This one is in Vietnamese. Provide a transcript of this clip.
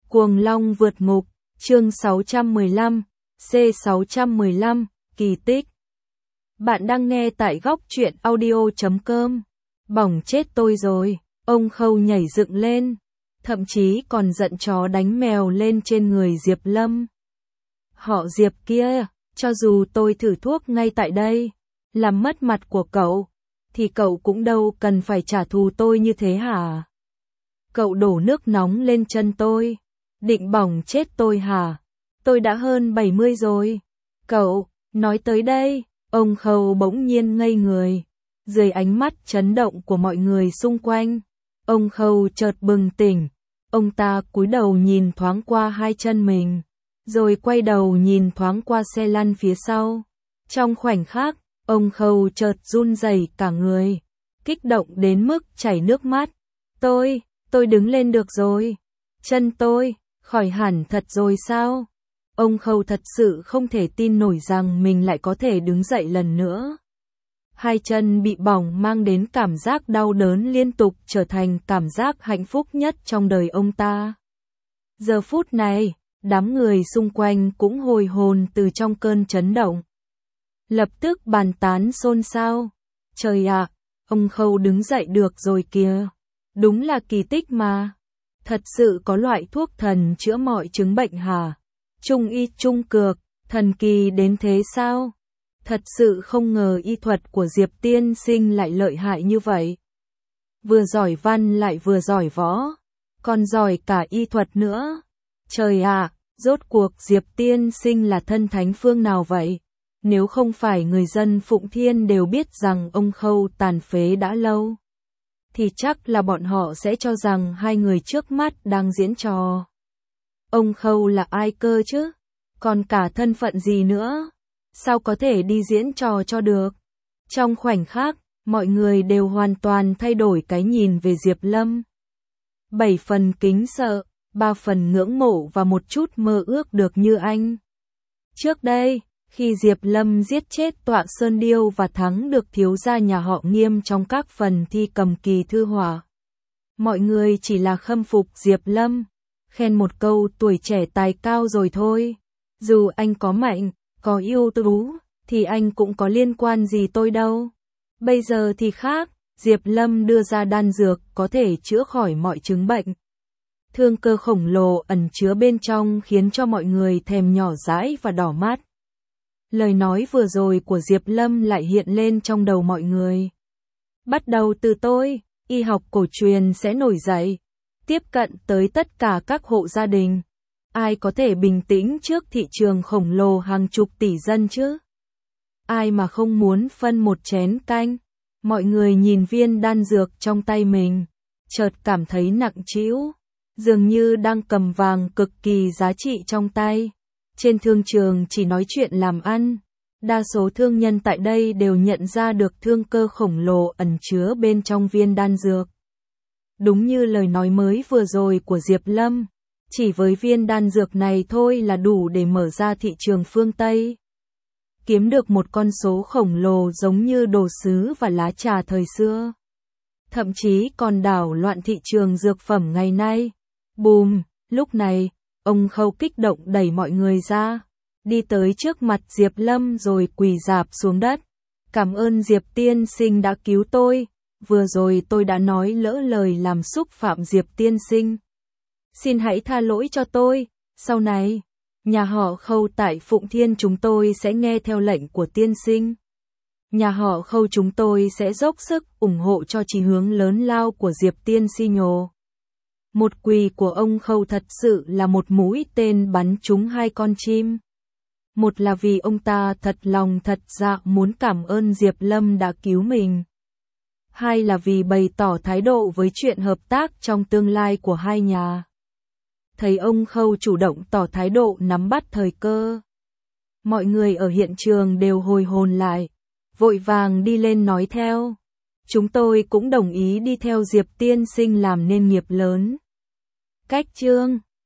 Cuồng Long vượt ngục, chương 615, C615, kỳ tích. Bạn đang nghe tại góc truyện audio.com. Bỏng chết tôi rồi, ông Khâu nhảy dựng lên, thậm chí còn giận chó đánh mèo lên trên người Diệp Lâm. Họ Diệp kia, cho dù tôi thử thuốc ngay tại đây, làm mất mặt của cậu, thì cậu cũng đâu cần phải trả thù tôi như thế hả? Cậu đổ nước nóng lên chân tôi, định bỏng chết tôi hả? Tôi đã hơn 70 rồi. Cậu, nói tới đây, ông Khâu bỗng nhiên ngây người. Dưới ánh mắt chấn động của mọi người xung quanh, ông Khâu chợt bừng tỉnh. Ông ta cúi đầu nhìn thoáng qua hai chân mình, rồi quay đầu nhìn thoáng qua xe lăn phía sau. Trong khoảnh khắc, ông Khâu chợt run rẩy cả người, kích động đến mức chảy nước mắt. Tôi đứng lên được rồi. Chân tôi, khỏi hẳn thật rồi sao? Ông Khâu thật sự không thể tin nổi rằng mình lại có thể đứng dậy lần nữa. Hai chân bị bỏng mang đến cảm giác đau đớn liên tục trở thành cảm giác hạnh phúc nhất trong đời ông ta. Giờ phút này, đám người xung quanh cũng hồi hồn từ trong cơn chấn động. Lập tức bàn tán xôn xao. Trời ạ, ông Khâu đứng dậy được rồi kìa. Đúng là kỳ tích mà. Thật sự có loại thuốc thần chữa mọi chứng bệnh hả? Trung y trung cược, thần kỳ đến thế sao? Thật sự không ngờ y thuật của Diệp tiên sinh lại lợi hại như vậy. Vừa giỏi văn lại vừa giỏi võ, còn giỏi cả y thuật nữa. Trời ạ, rốt cuộc Diệp tiên sinh là thân thánh phương nào vậy? Nếu không phải người dân Phụng Thiên đều biết rằng ông Khâu tàn phế đã lâu, thì chắc là bọn họ sẽ cho rằng hai người trước mắt đang diễn trò. Ông Khâu là ai cơ chứ? Còn cả thân phận gì nữa? Sao có thể đi diễn trò cho được? Trong khoảnh khắc, mọi người đều hoàn toàn thay đổi cái nhìn về Diệp Lâm. 7 phần kính sợ, 3 phần ngưỡng mộ và một chút mơ ước được như anh. Trước đây, khi Diệp Lâm giết chết Tọa Sơn Điêu và thắng được thiếu gia nhà họ Nghiêm trong các phần thi cầm kỳ thư họa, mọi người chỉ là khâm phục Diệp Lâm, khen một câu tuổi trẻ tài cao rồi thôi. Dù anh có mạnh, có ưu tú, thì anh cũng có liên quan gì tôi đâu. Bây giờ thì khác, Diệp Lâm đưa ra đan dược có thể chữa khỏi mọi chứng bệnh. Thương cơ khổng lồ ẩn chứa bên trong khiến cho mọi người thèm nhỏ dãi và đỏ mắt. Lời nói vừa rồi của Diệp Lâm lại hiện lên trong đầu mọi người. Bắt đầu từ tôi, y học cổ truyền sẽ nổi dậy, tiếp cận tới tất cả các hộ gia đình. Ai có thể bình tĩnh trước thị trường khổng lồ hàng chục tỷ dân chứ? Ai mà không muốn phân một chén canh? Mọi người nhìn viên đan dược trong tay mình, chợt cảm thấy nặng trĩu, dường như đang cầm vàng cực kỳ giá trị trong tay. Trên thương trường chỉ nói chuyện làm ăn, đa số thương nhân tại đây đều nhận ra được thương cơ khổng lồ ẩn chứa bên trong viên đan dược. Đúng như lời nói mới vừa rồi của Diệp Lâm, chỉ với viên đan dược này thôi là đủ để mở ra thị trường phương Tây. Kiếm được một con số khổng lồ giống như đồ sứ và lá trà thời xưa. Thậm chí còn đảo loạn thị trường dược phẩm ngày nay. Bùm, lúc này, ông Khâu kích động đẩy mọi người ra, đi tới trước mặt Diệp Lâm rồi quỳ rạp xuống đất. Cảm ơn Diệp tiên sinh đã cứu tôi, vừa rồi tôi đã nói lỡ lời làm xúc phạm Diệp tiên sinh. Xin hãy tha lỗi cho tôi, sau này, nhà họ Khâu tại Phụng Thiên chúng tôi sẽ nghe theo lệnh của tiên sinh. Nhà họ Khâu chúng tôi sẽ dốc sức ủng hộ cho chí hướng lớn lao của Diệp tiên sinh nhồ. Một quỳ của ông Khâu thật sự là một mũi tên bắn trúng hai con chim. Một là vì ông ta thật lòng thật dạ muốn cảm ơn Diệp Lâm đã cứu mình. Hai là vì bày tỏ thái độ với chuyện hợp tác trong tương lai của hai nhà. Thấy ông Khâu chủ động tỏ thái độ nắm bắt thời cơ, mọi người ở hiện trường đều hồi hồn lại, vội vàng đi lên nói theo. Chúng tôi cũng đồng ý đi theo Diệp tiên sinh làm nên nghiệp lớn. Cách chương